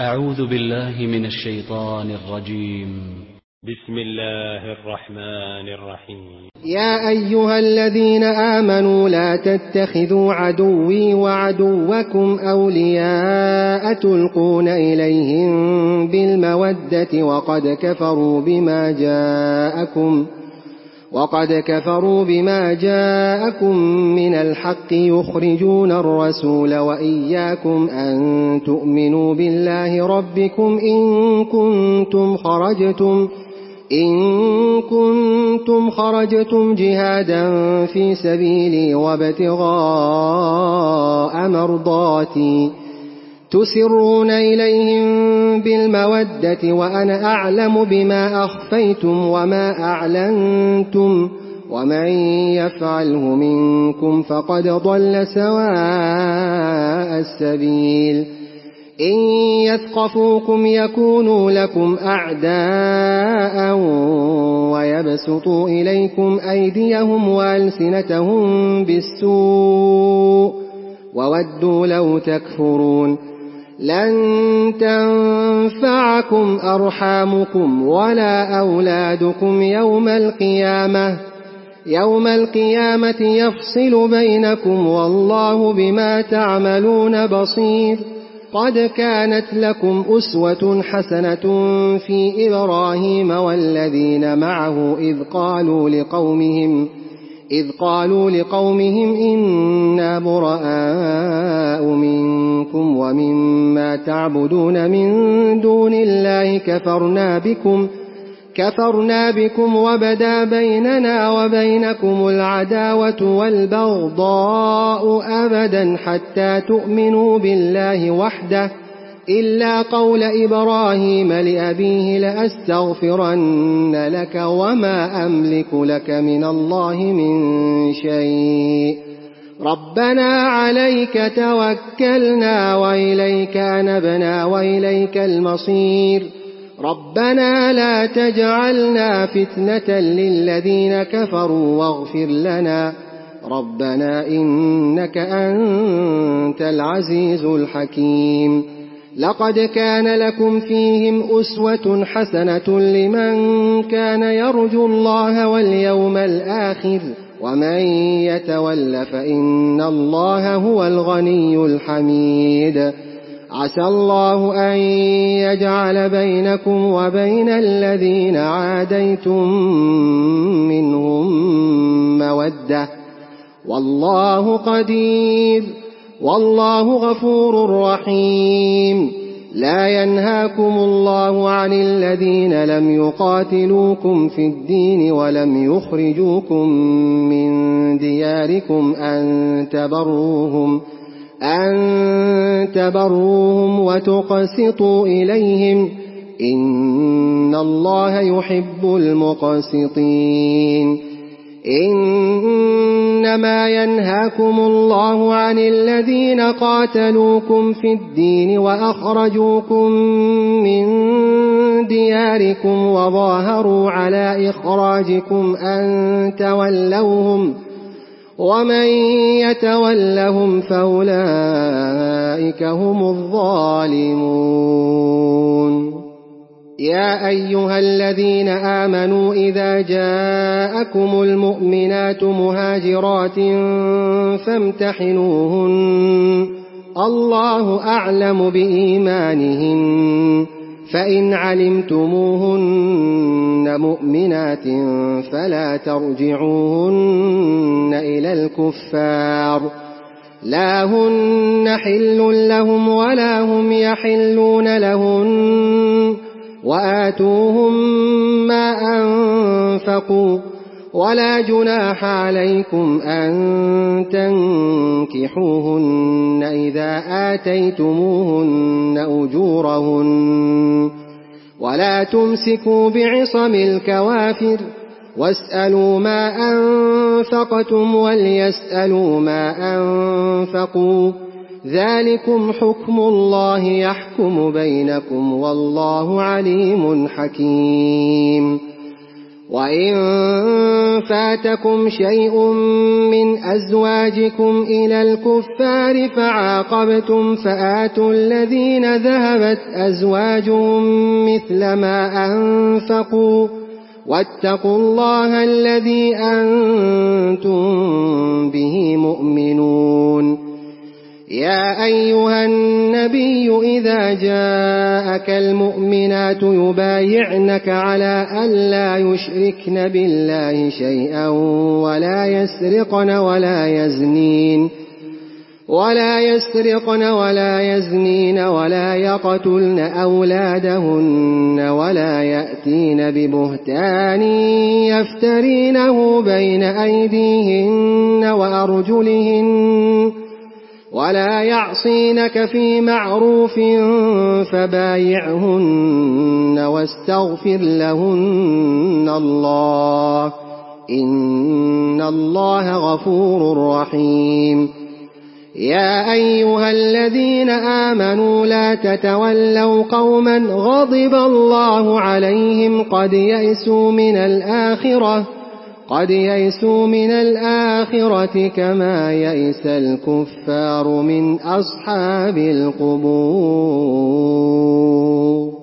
أعوذ بالله من الشيطان الرجيم. بسم الله الرحمن الرحيم. يا أيها الذين آمنوا لا تتخذوا عدوي وعدوكم أولياء تلقون إليهم بالمودة وقد كفروا بما جاءكم من الحق يخرجون الرسول وإياكم أن تؤمنوا بالله ربكم إن كنتم خرجتم جهادا في سبيلي وابتغاء مرضاتي تسرون إليهم بالمودة وأنا أعلم بما أخفيتم وما أعلنتم ومن يفعله منكم فقد ضل سواء السبيل إن يثقفوكم يكونوا لكم أعداء ويبسطوا إليكم أيديهم وألسنتهم بالسوء وودوا لو تكفرون لن تنفعكم أرحامكم ولا أولادكم يوم القيامة يفصل بينكم والله بما تعملون بصير. قد كانت لكم أسوة حسنة في إبراهيم والذين معه إذ قالوا لقومهم إنا براء منكم ومما تعبدون من دون الله كفرنا بكم وبدا بيننا وبينكم العداوة والبغضاء أبدا حتى تؤمنوا بالله وحده إلا قول إبراهيم لأبيه لأستغفرن لك وما أملك لك من الله من شيء ربنا عليك توكلنا وإليك أنبنا وإليك المصير ربنا لا تجعلنا فتنة للذين كفروا واغفر لنا ربنا إنك أنت العزيز الحكيم. لقد كان لكم فيهم أسوة حسنة لمن كان يرجو الله واليوم الآخر ومن يتول فإن الله هو الغني الحميد. عسى الله أن يجعل بينكم وبين الذين عاديتم منهم مودة والله قدير والله غفور رحيم. لا ينهاكم الله عن الذين لم يقاتلوكم في الدين ولم يخرجوكم من دياركم أن تبروهم وتقسطوا إليهم إن الله يحب المقسطين. إنما ينهاكم الله عن الذين قاتلوكم في الدين وأخرجوكم من دياركم وظاهروا على إخراجكم أن تولوهم ومن يتولهم فأولئك هم الظالمون. يا أيها الذين آمنوا إذا جاءكم المؤمنات مهاجرات فامتحنوهن الله أعلم بإيمانهن فإن علمتموهن مؤمنات فلا ترجعوهن إلى الكفار لا هن حل لهم ولا هم يحلون لهن وآتوهم ما أنفقوا ولا جناح عليكم أن تنكحوهن إذا آتيتموهن أجورهن ولا تمسكوا بعصم الكوافر واسألوا ما أنفقتم وليسألوا ما أنفقوا ذلكم حكم الله يحكم بينكم والله عليم حكيم. وإن فاتكم شيء من أزواجكم إلى الكفار فعاقبتم فآتوا الذين ذهبت أزواجهم مثل ما أنفقوا واتقوا الله الذي أنتم به مؤمنون. يا أيها النبي إذا جاءك المؤمنات يبايعنك على ألا يشركن بالله شيئا ولا يسرقن ولا يزنين ولا يقتلن أولادهن ولا يأتين ببهتان يفترينه بين أيديهن وأرجلهن ولا يعصينك في معروف فبايعهن واستغفر لهن الله إن الله غفور رحيم. يا أيها الذين آمنوا لا تتولوا قوما غضب الله عليهم قد يئسوا من الآخرة كما يئس الكفار من أصحاب القبور.